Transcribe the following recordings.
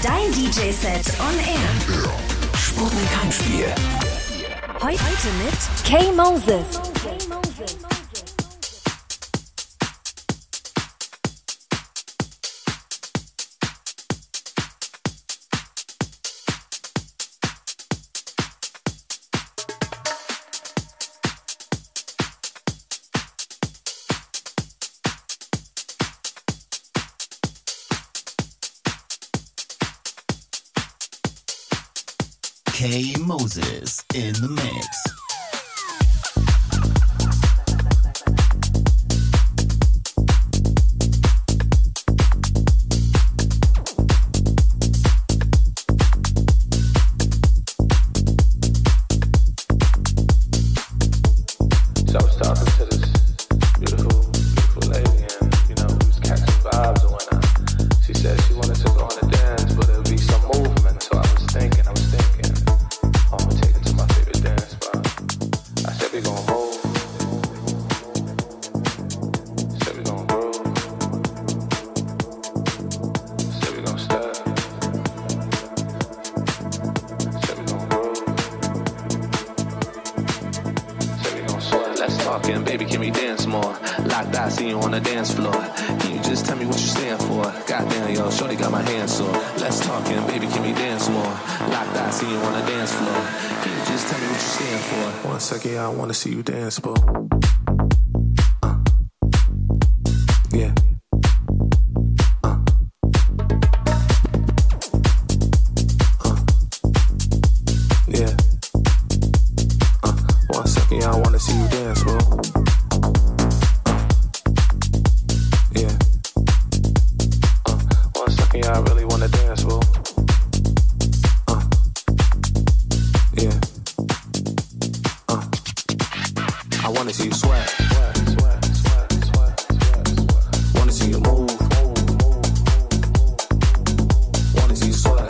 Dein DJ-Set on Air. Sputnik Heimspiel. Heute mit K. Moses. K. Moses in the mix. I wanna see you dance, bro. Yeah. Yeah. 1 second, yeah, I wanna see you dance, bro. Yeah. 1 second, yeah, I really wanna dance, bro. Yeah. I wanna see you sweat. Wanna see you move. Wanna see you sweat.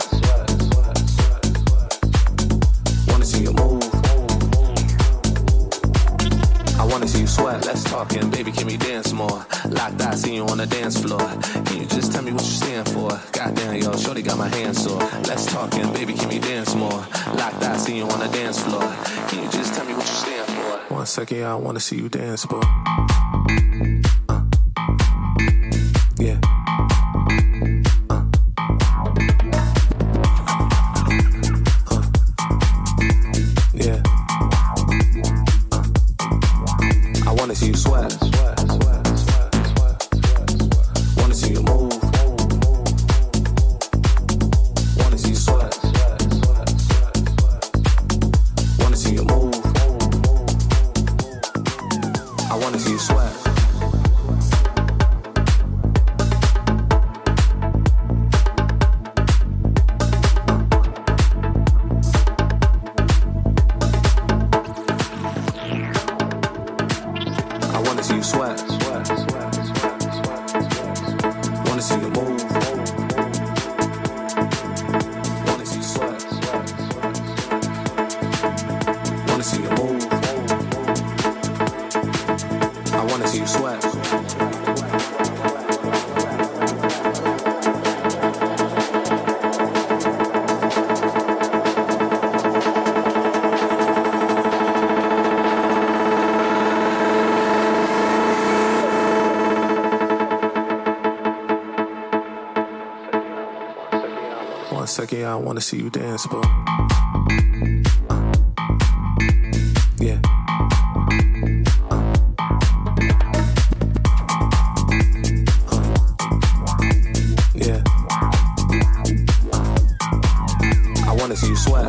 Wanna see you move. I wanna see you sweat. Let's talk and baby, can we dance more? Locked eye, see you on the dance floor. Can you just tell me what you stand for? Goddamn, yo, shorty got my hands sore. Let's talk and baby, can we dance more? Locked eye, see you on the dance floor. Can you just tell me what you stand for? 1 second, yeah, I wanna see you dance, bro. Yeah. Yeah. I wanna see you sweat. Wanna see you move. Wanna see you sweat. Wanna see you move. I wanna see you sweat. I wanna see you sweat. Wanna see you move. Wanna see you sweat. Wanna see you move. I wanna see you sweat. One second, yeah, I wanna see you dance, bro. Yeah. Yeah. I wanna see you sweat.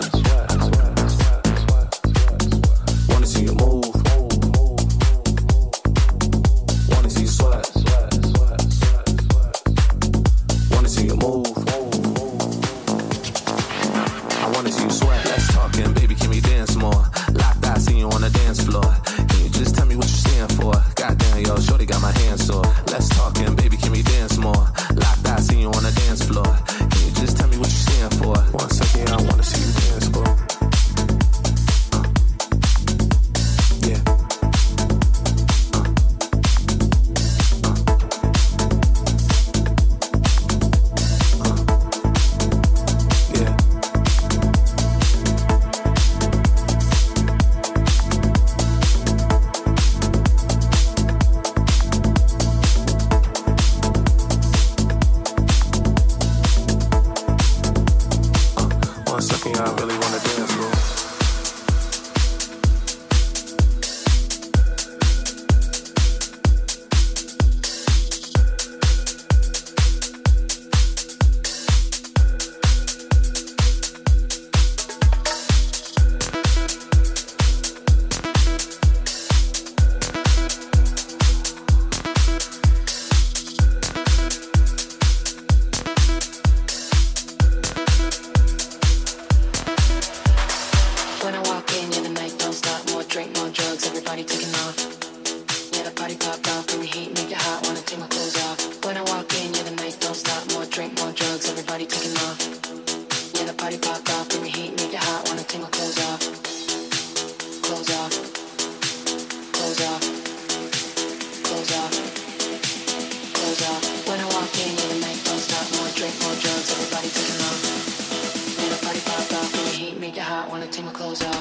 Wanna see you move. Wanna see you sweat. Wanna see you move. I wanna see you sweat. Let's talk everybody taking off. Yeah, the party popped off, bring the heat, make it hot, wanna take my clothes off. Clothes off. Clothes off. Clothes off. Clothes off. When I walk in, yeah, the night don't stop, more drink, more drugs, everybody taking off. Yeah, the party popped off, bring the heat, make it hot, wanna take my clothes off.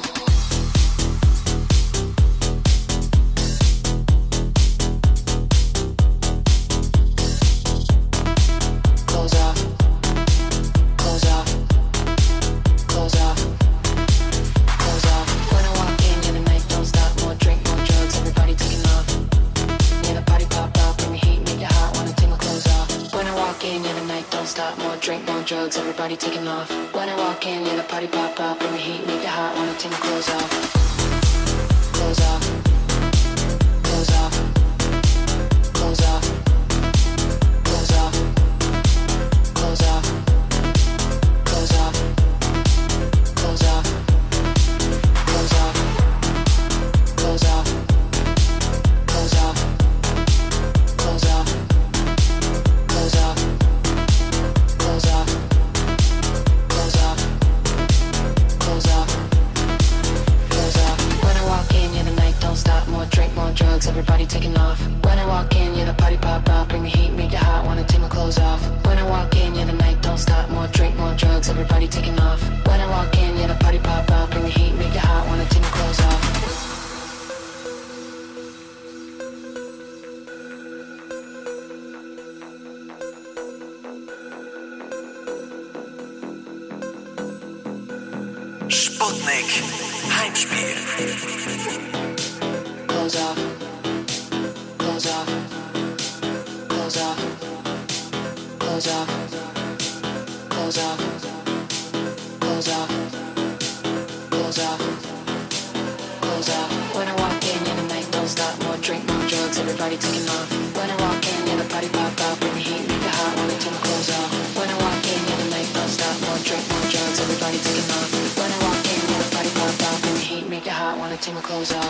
Drink more drugs, everybody taking off. When I walk in, yeah, the party pop up, bring the heat, make it hot, wanna take my clothes off. Clothes off. Clothes off. Clothes off. Clothes off. Clothes off. Clothes off. Clothes off. Clothes off. Clothes off. Clothes off. Clothes off. Clothes off. Close off, close off, close off, close off. When I walk in, yeah, the night don't stop. More drink, more drugs, everybody taking off. When I walk in, yeah, the party pop up, bring the heat, make it hot, wanna take my clothes off. When I walk in, yeah, the night don't stop. More drink, more drugs, everybody taking off. When I walk in, yeah, the party pop up, bring the heat, make it hot, wanna take my clothes off. Sputnik Heimspiel. Close off. Close off. Close off. Close off. Close off. Close off. Close off. Close off. When I walk in, yeah, the night don't stop. More drink, more drugs, everybody taking off. When I walk in, yeah, the party pop up, bring the heat, make it hot, wanna take my clothes off. When I walk in, yeah, the night don't stop. More drink, more drugs, everybody taking off. When I walk in, yeah, the party pop up, bring the heat, make it hot, wanna take my clothes off.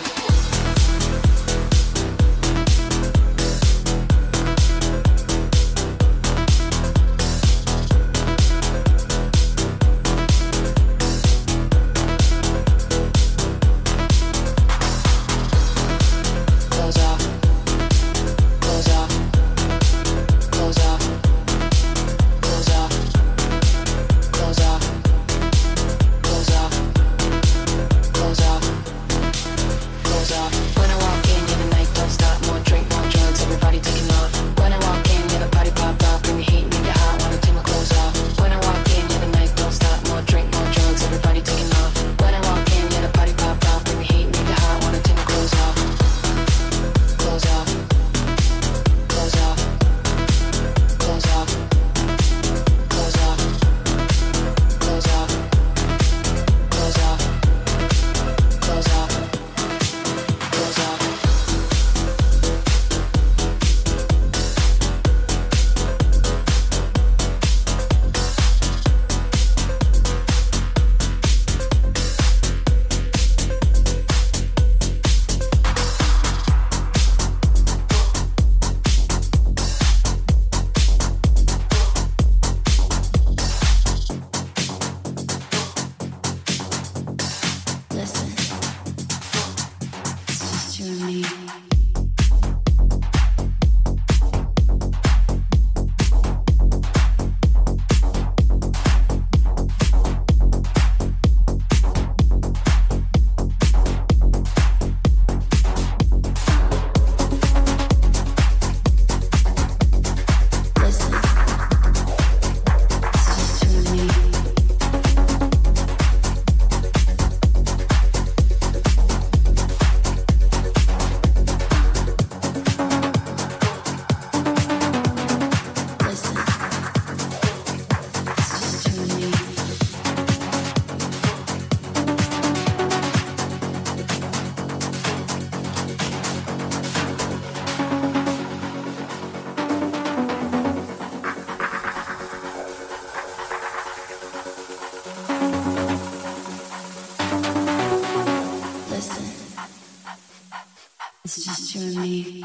It's just you and me.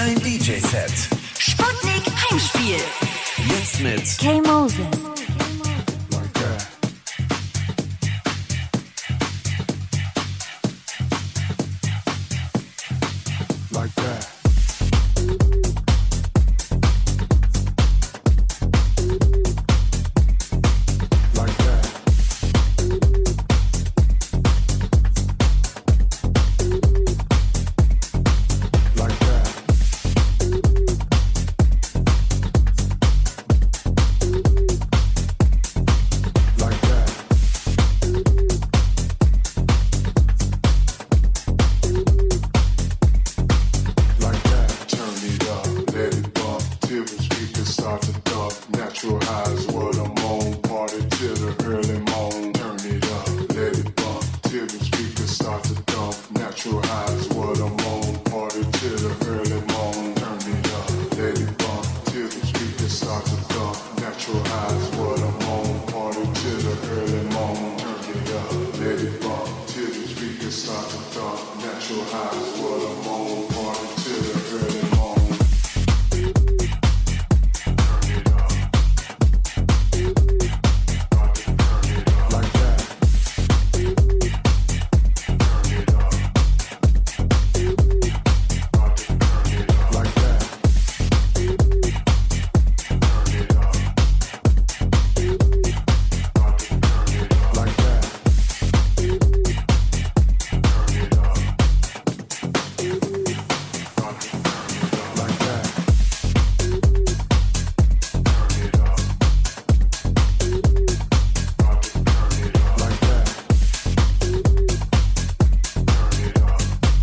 Dein DJ-Set. Sputnik Heimspiel. Jetzt mit K. Moses. Like that. Like that. Like that. Like that. Like that. Like that. Turn it up, let it bump till the speakers start to thump. Natural highs, what I'm on. Party till the early morn. Turn it up, let it bump till the speakers start to thump. Natural highs, what I'm on. Party till the early morn. Turn it up, let it bump till the speakers start to thump. Natural highs, what I'm on. Party till the early morn. Turn it up, let it bump till the speakers start to thump. Natural highs, what I'm on. Party till the early morn. Turn it up. Like that. Turn it up. Like that. Turn it up. Like that. Turn it up. Like that. Turn it up. Like that. Turn it up.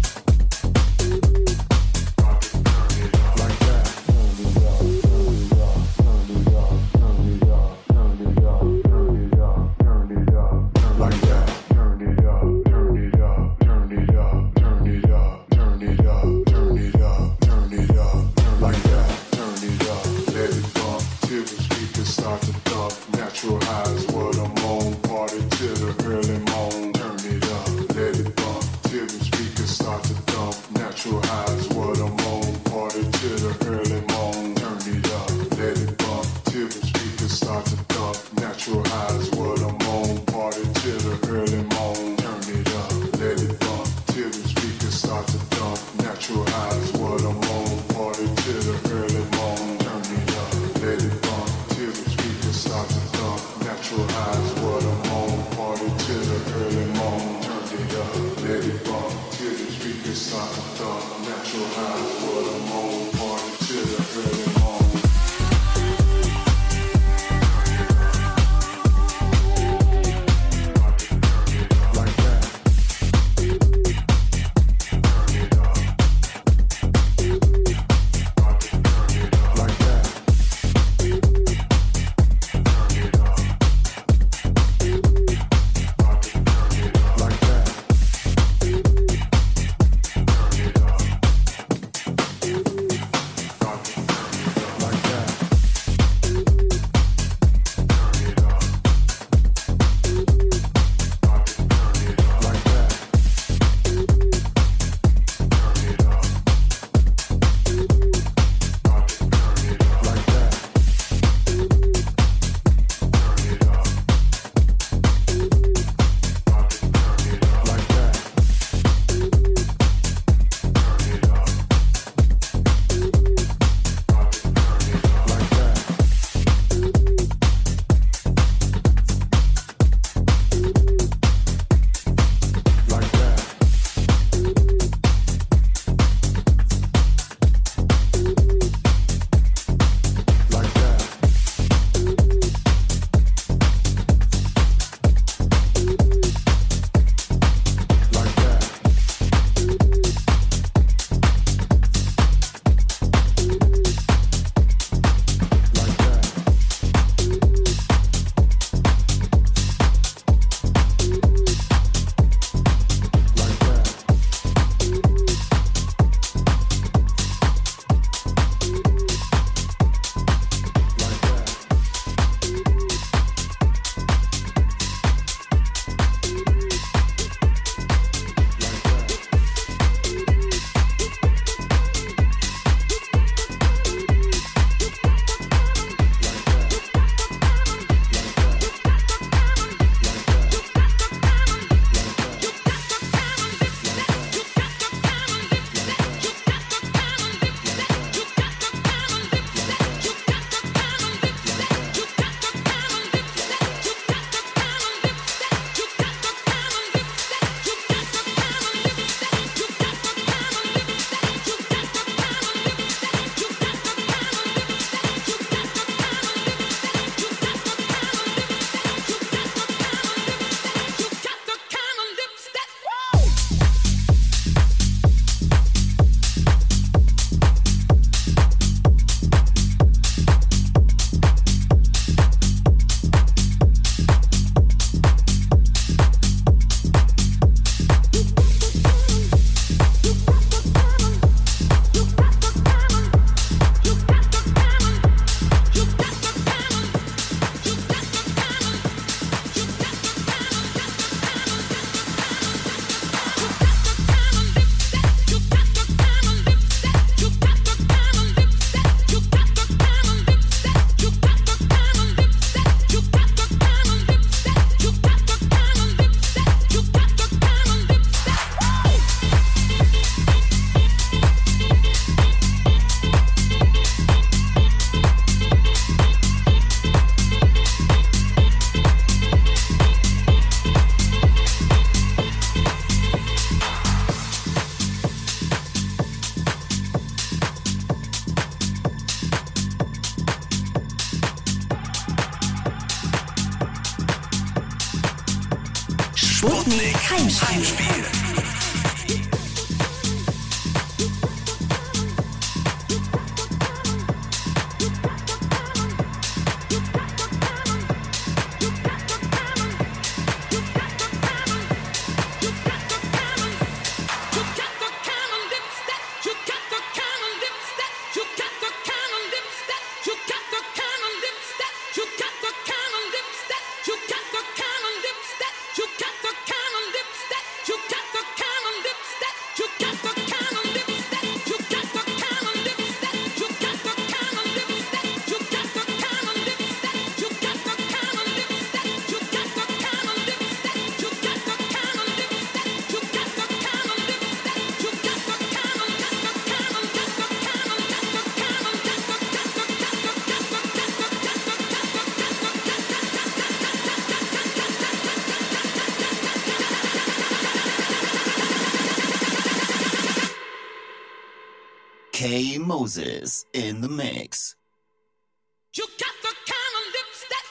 Like that. Like that. Turn it up, turn it up, turn it up, turn it up, turn it up, turn it up, turn it up, like that. Turn it up, let it bump till the speakers start to thump. Natural highs, what I'm on. Party till the early morn. Turn it up, let it bump till the speakers start to thump. Natural highs, what I'm on. Party till the early morn. Turn it up, let it bump till the speakers start to thump. Natural highs, what I'm on. Party till the early morn. Turn it up, let it bump till the speakers start to thump. Natural highs, what I'm on. Party till the early morn. Turn it up, let it bump till the speakers start to thump. Natural highs, what I'm on. Party till the early morn. Turn it up, let it bump till the speakers start to thump. Natural highs, what I'm on. Party till the early morn. Turn it up. Sputnik Heimspiel. K. Moses in the mix. You got the kind of lips that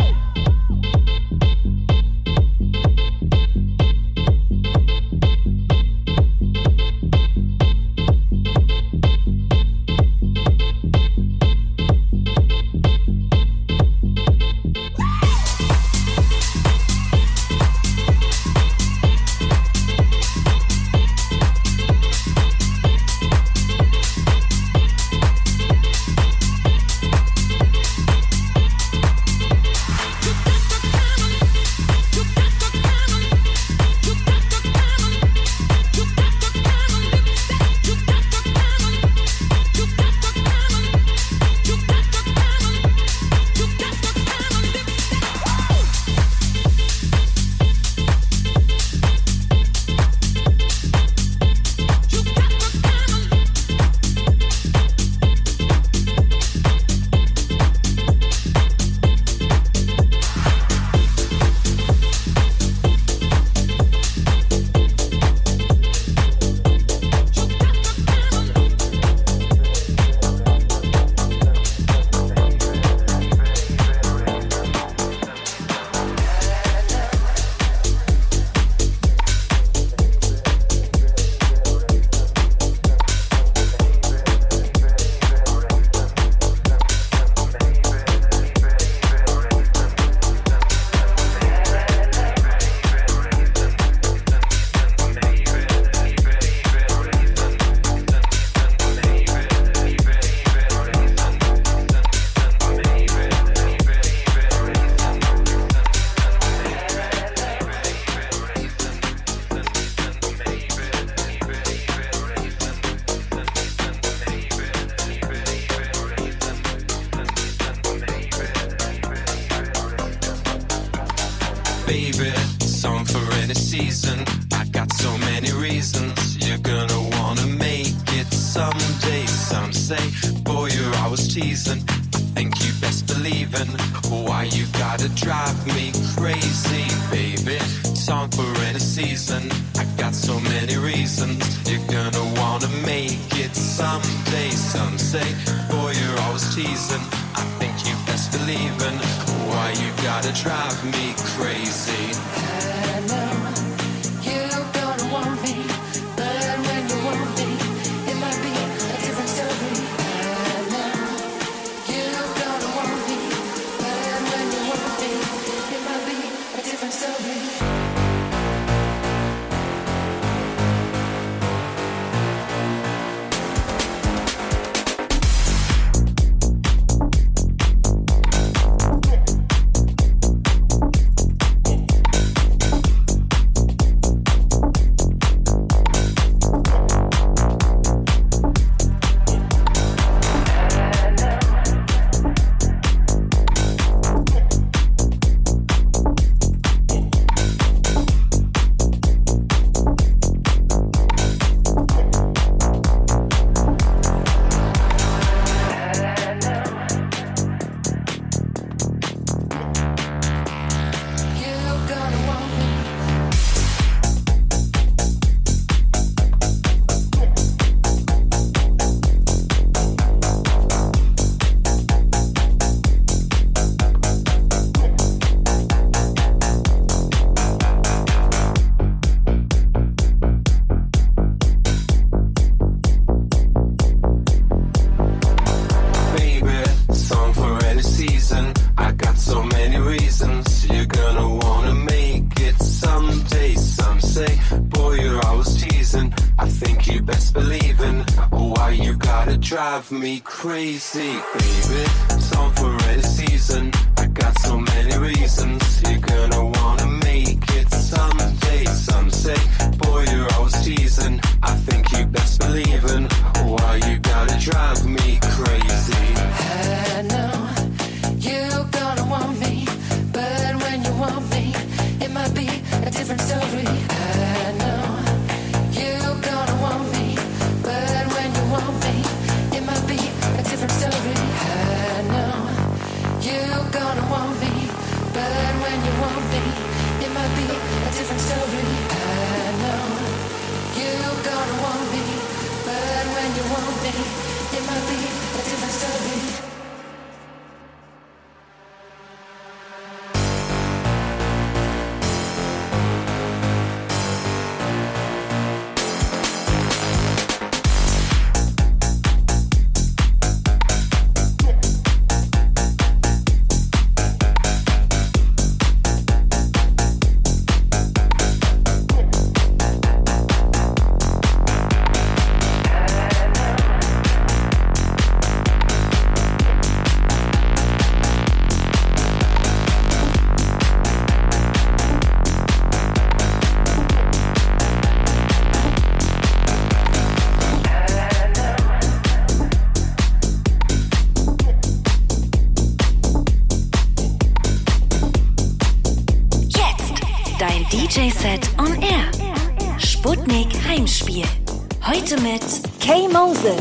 baby, song for any season. I got so many reasons. You're gonna wanna make it someday. Some say, boy, you're always teasing. I think you best believin'. Why you gotta drive me crazy, baby? Song for any season. I got so many reasons. You're gonna wanna make it someday. Some say, boy, you're always teasing. I think you best believin'. Why you gotta drive me crazy? I know you're gonna want me, but when you want me, it might be a different story. I know you're gonna want me, but when you want me, it might be a different story. say, boy, you're always teasing. I think you best believe in why you gotta drive me crazy, baby. Time for any season. I got so many reasons. You're gonna wanna make it someday. Some say, boy, you're always teasing. I think you best believe in why you gotta drive me crazy. I know you're gonna want me, but when you want me, it might be a different story. I know you're gonna want me, but when you want me, it might be a different story. I know you're gonna want me, but when you want me, it might be a different story. I know you're gonna want me, but when you want me, it might be a different story. DJ-Set on Air. Sputnik Heimspiel. Heute mit K-Moses.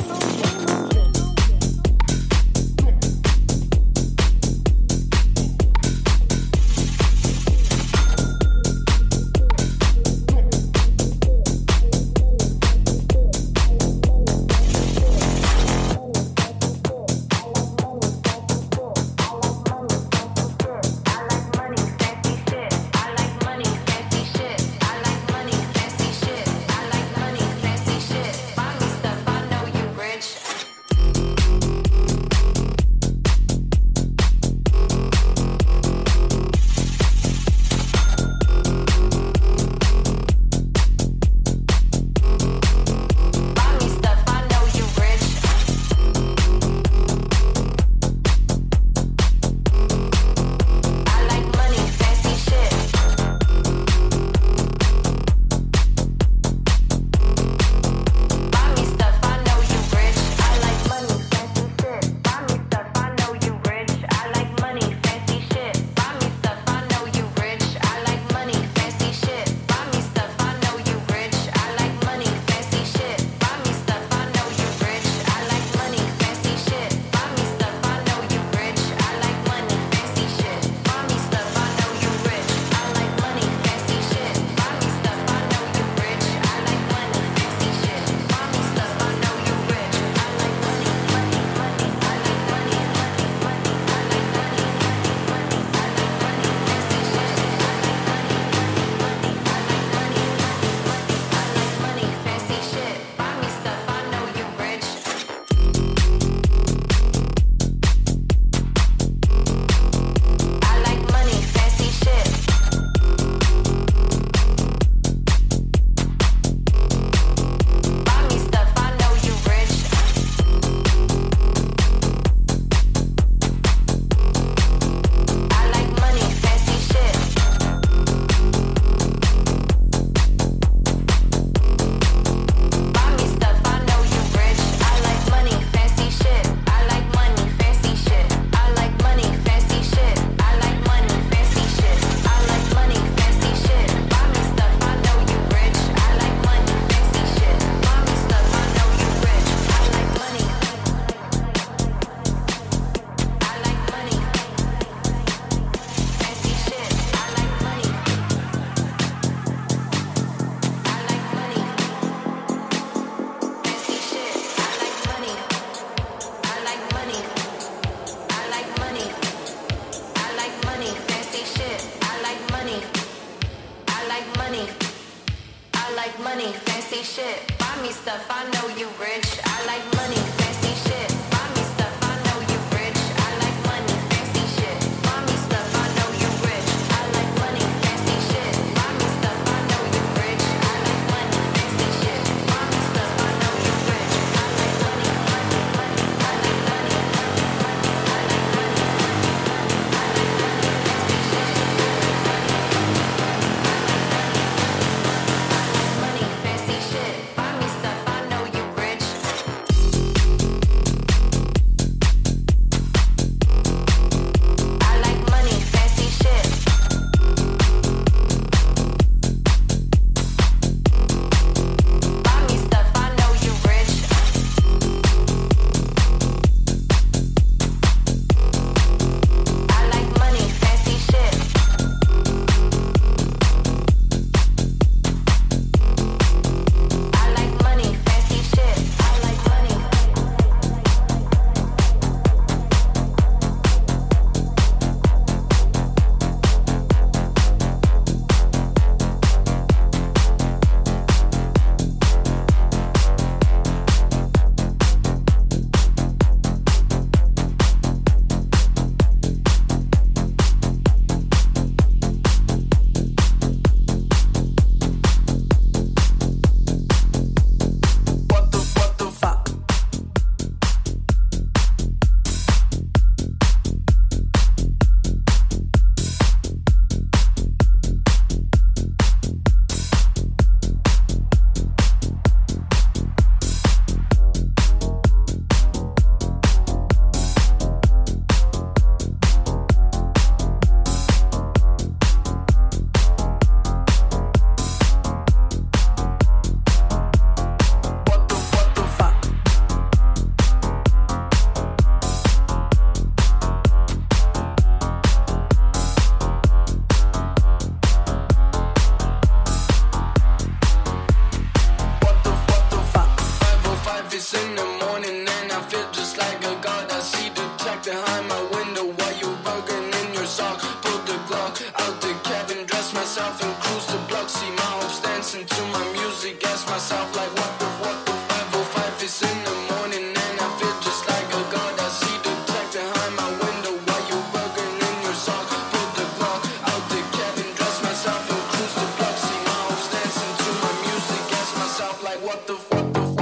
myself like what the 505 is in the morning and I feel just like a god. I see the tech behind my window while you working in your sock. Put the block out the cabin, dress myself and cruise the block. See my hoes dancing to my music, ask myself like what the fuck.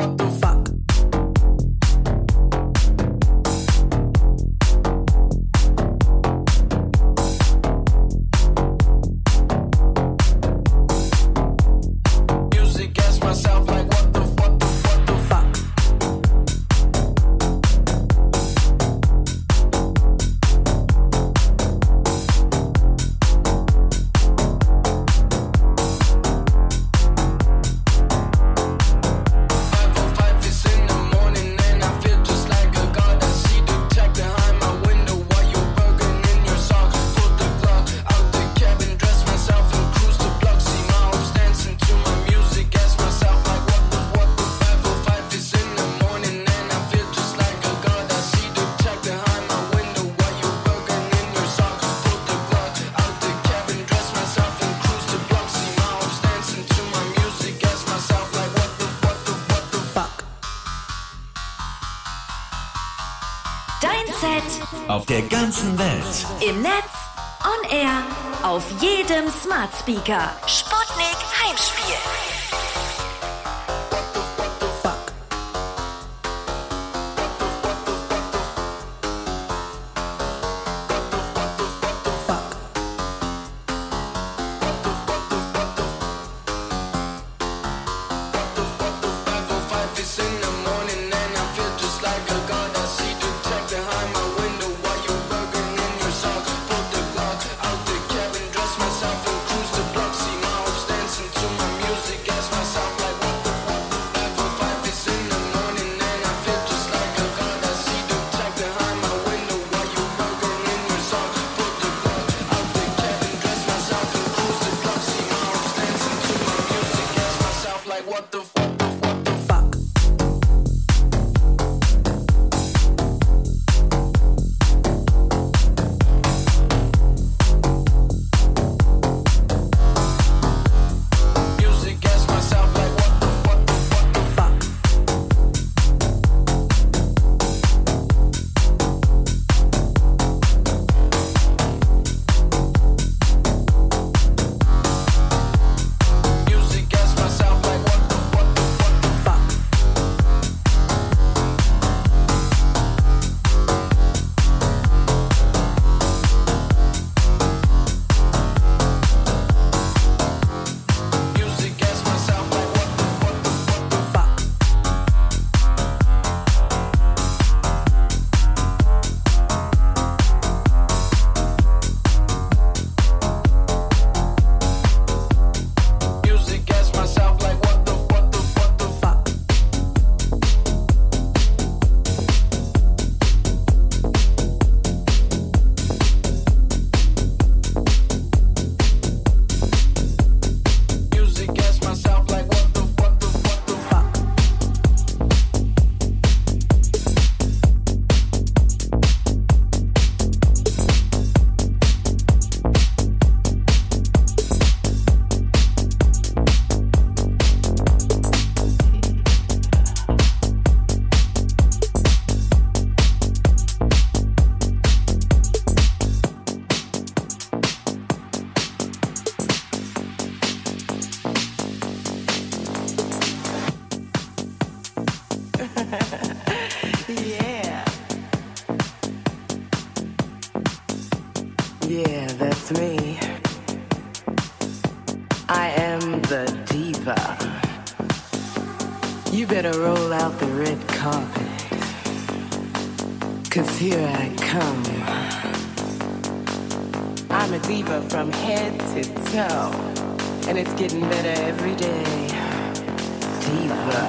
Auf der ganzen Welt. Im Netz, on air, auf jedem Smart Speaker. Sputnik Heimspiel. Yeah, that's me. I am the diva. You better roll out the red carpet, 'cause here I come. I'm a diva from head to toe, and it's getting better every day. Diva.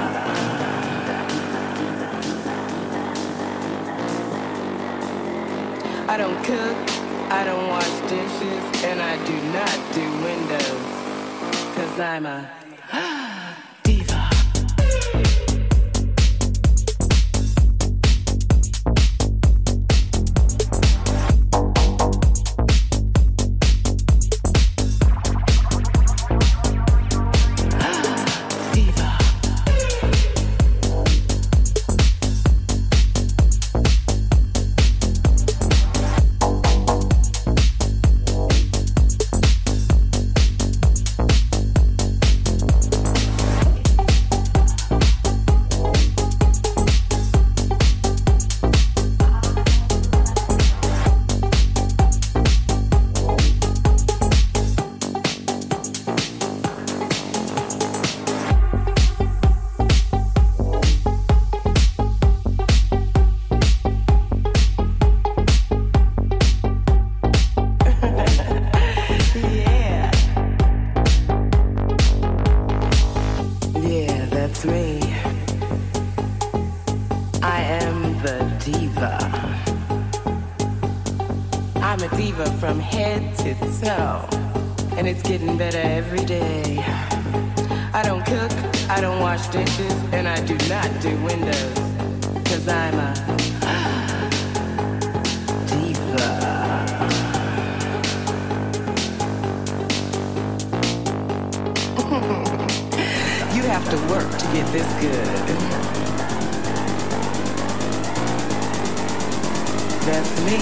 I don't cook, I don't wash dishes, and I do not do windows, 'cause I'm a diva. Diva. I'm a diva from head to toe, and it's getting better every day. I don't cook, I don't wash dishes, and I do not do windows, 'cause I'm a diva. You have to work to get this good. That's me.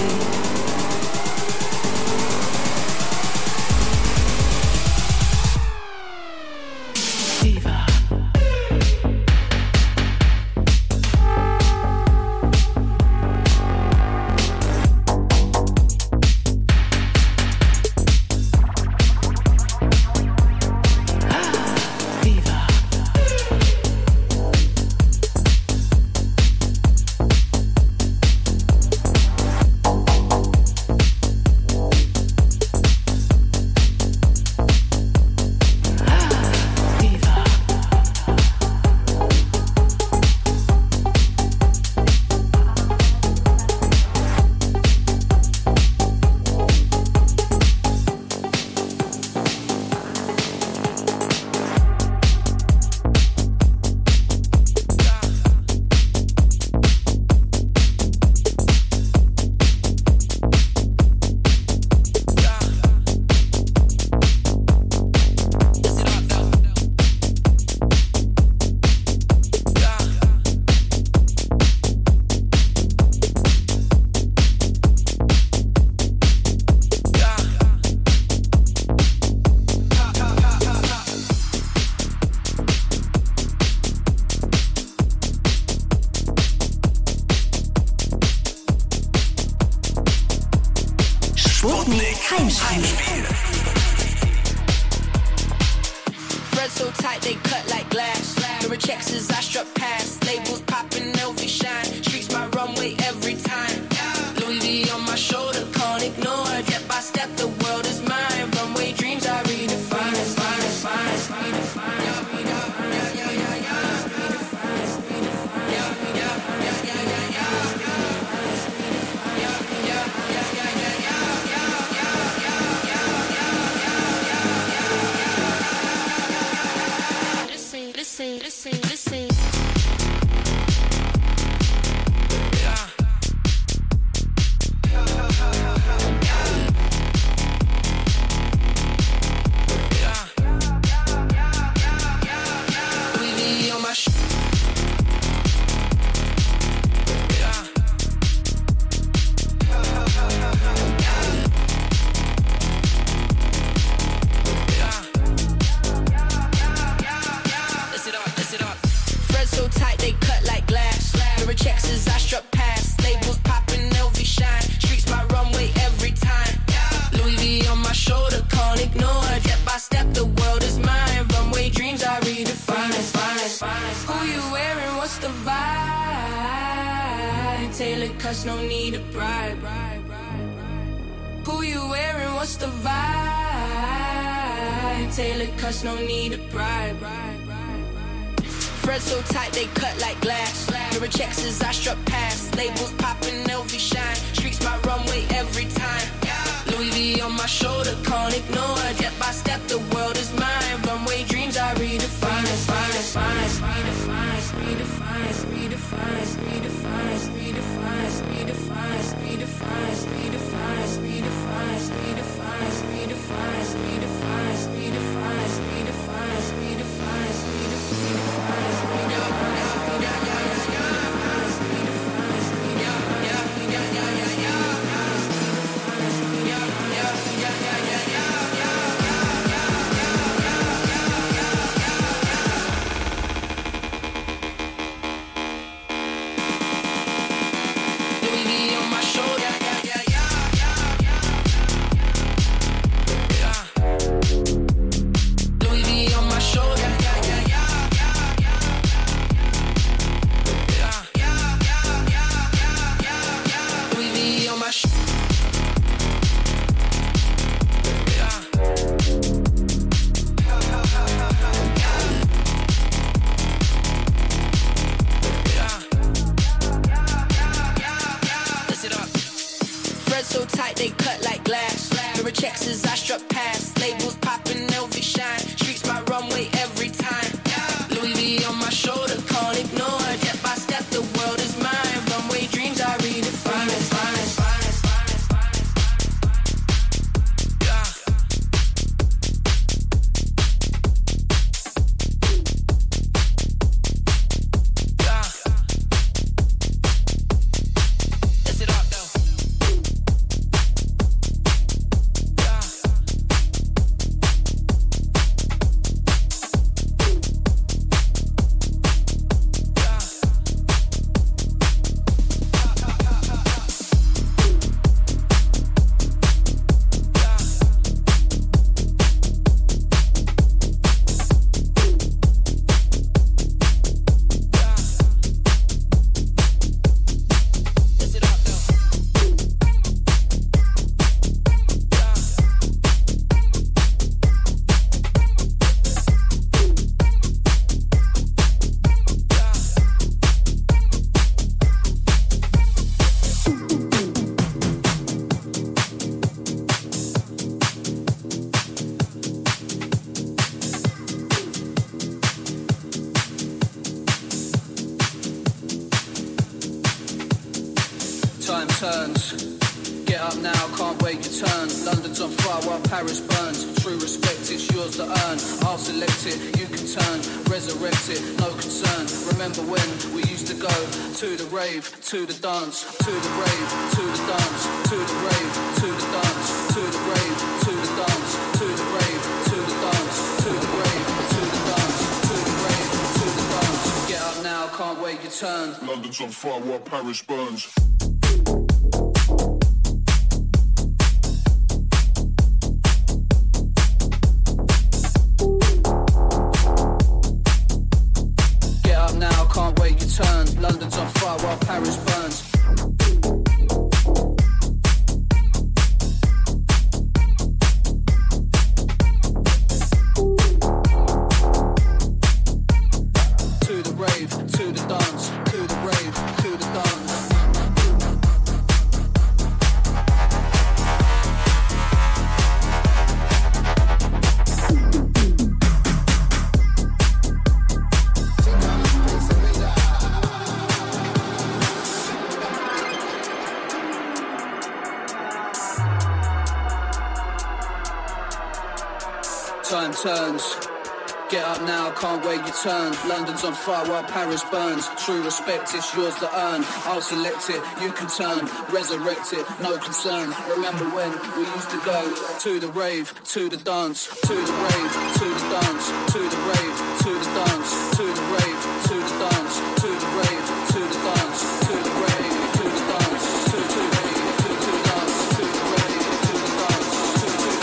Heimspiel. Threads so tight they cut like glass. Mirror checks as I struck past. Labels popping, LV shine. Streets my runway every time. Louis V on my shoulder, can't ignore. Step by step, the world is mine. Runway dreams I redefine. Listen. Cause no need a bribe. Who you wearing? What's the vibe? Tailored cause no need a bribe. Threads so tight they cut like glass. Mirror checks as I struck past. Labels popping, LV shine. Streets my runway every time. Louis V on my shoulder, can't ignore. Step by step, the world is mine. Runway dreams I redefine. Threads so tight they cut like glass. The checks as I struck past. Labels popping, LV shine. Streets my runway every time. Louis V on my shoulder, can't ignore. Step by step, the world is mine. Runway dreams I redefine. To the dance, to the rave, to the dance, to the rave, to the dance, to the rave, to the dance, to the rave, to the dance, to the rave, to the dance, to the rave, to the dance. Get up now, can't wait your turn. London's on fire while Paris burns. Get up now, can't wait your turn. London's on fire while Paris burns. To the rave, to the dance, to the rave, to the dance. Time turns. Get up now, can't wait your turn. London's on fire while Paris burns. True respect, it's yours to earn. I'll select it, you can turn. Resurrect it, no concern. Remember when we used to go to the rave, to the dance, to the rave, to the dance, to the rave, to the dance, to the rave, to the dance, to the rave, to the dance, to the rave, to the dance, to the rave, to the dance, to the rave, to the dance, to the rave.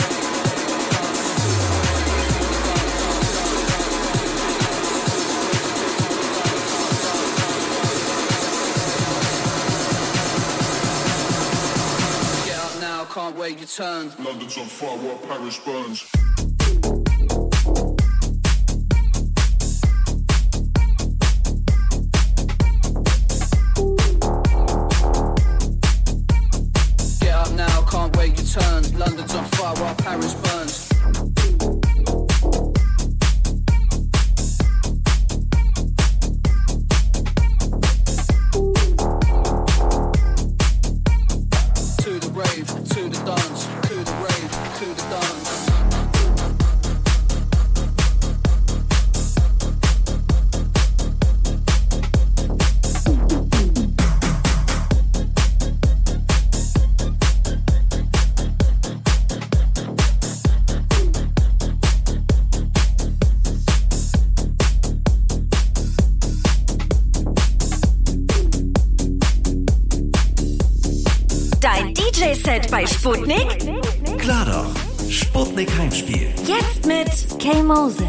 Can't wait your turn. London's on fire while Paris burns. Get up now, can't wait your turn. London's on fire while Paris burns. To the dance, to the rave, to the dance. Dein DJ-Set bei Sputnik? Klar doch. Sputnik Heimspiel. Jetzt mit K-Moses.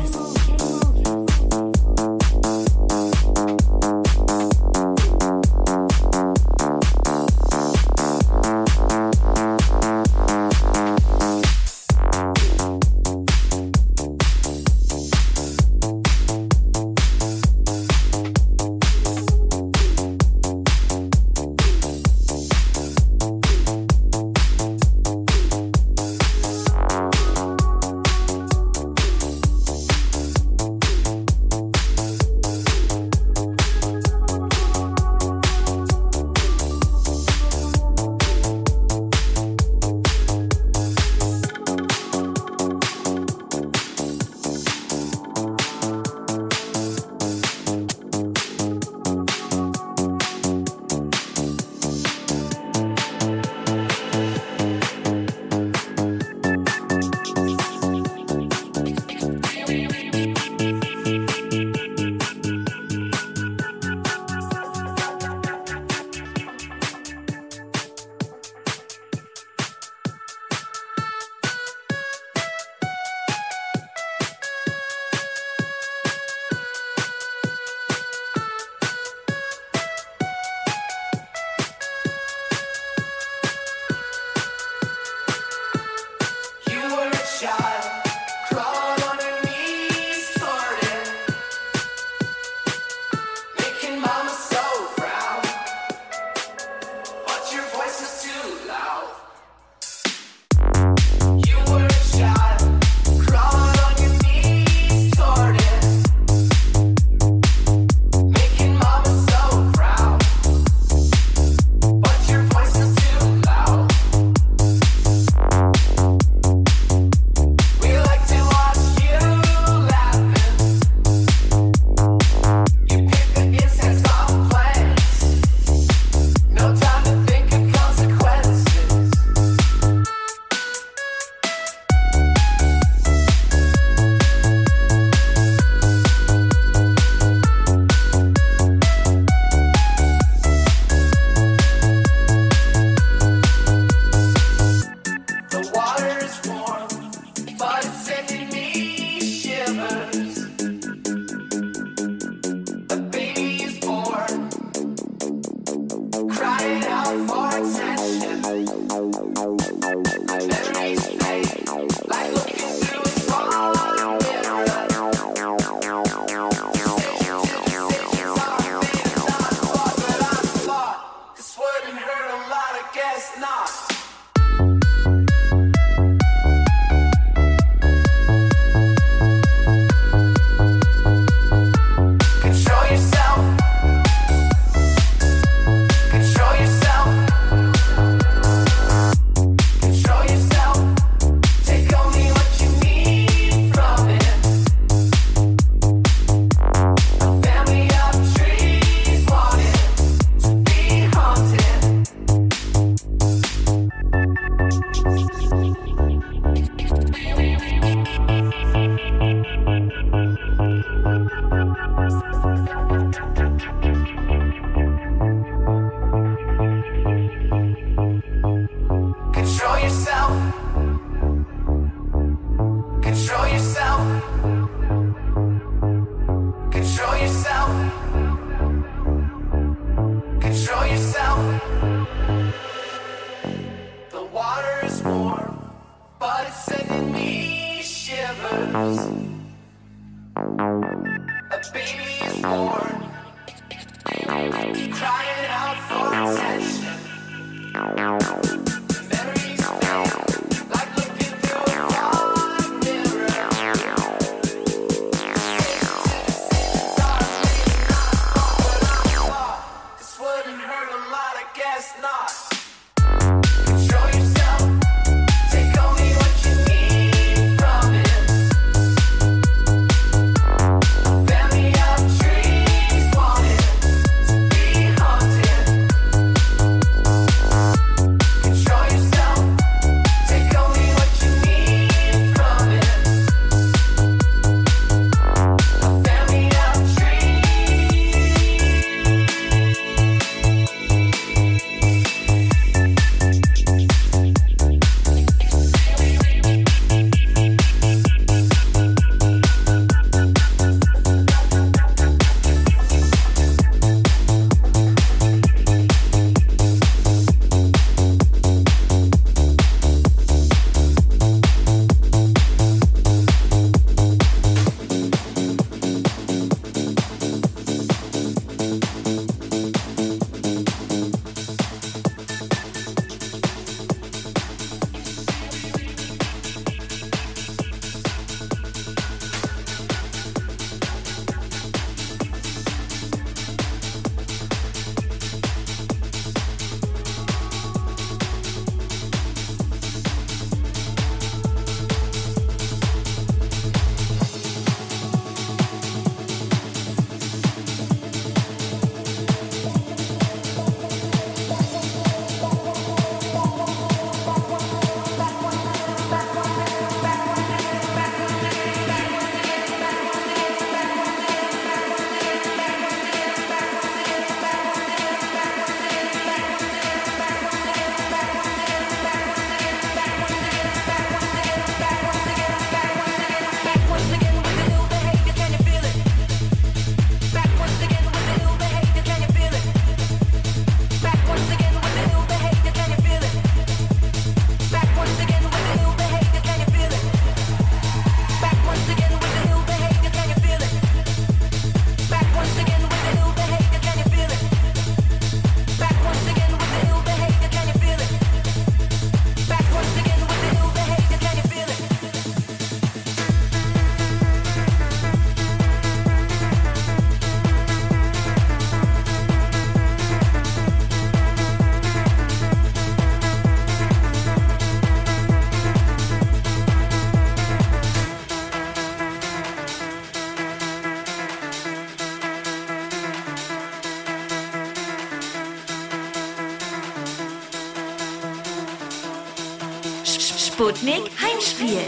guess not. Sputnik Heimspiel.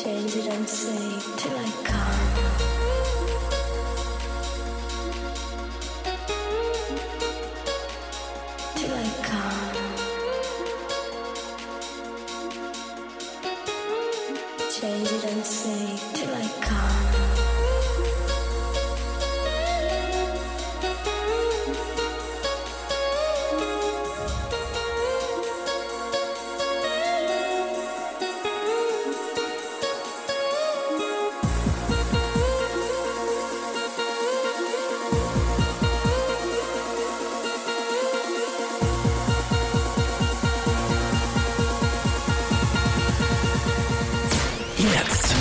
Change it and say till I come. Till I come. Change it and say till I come.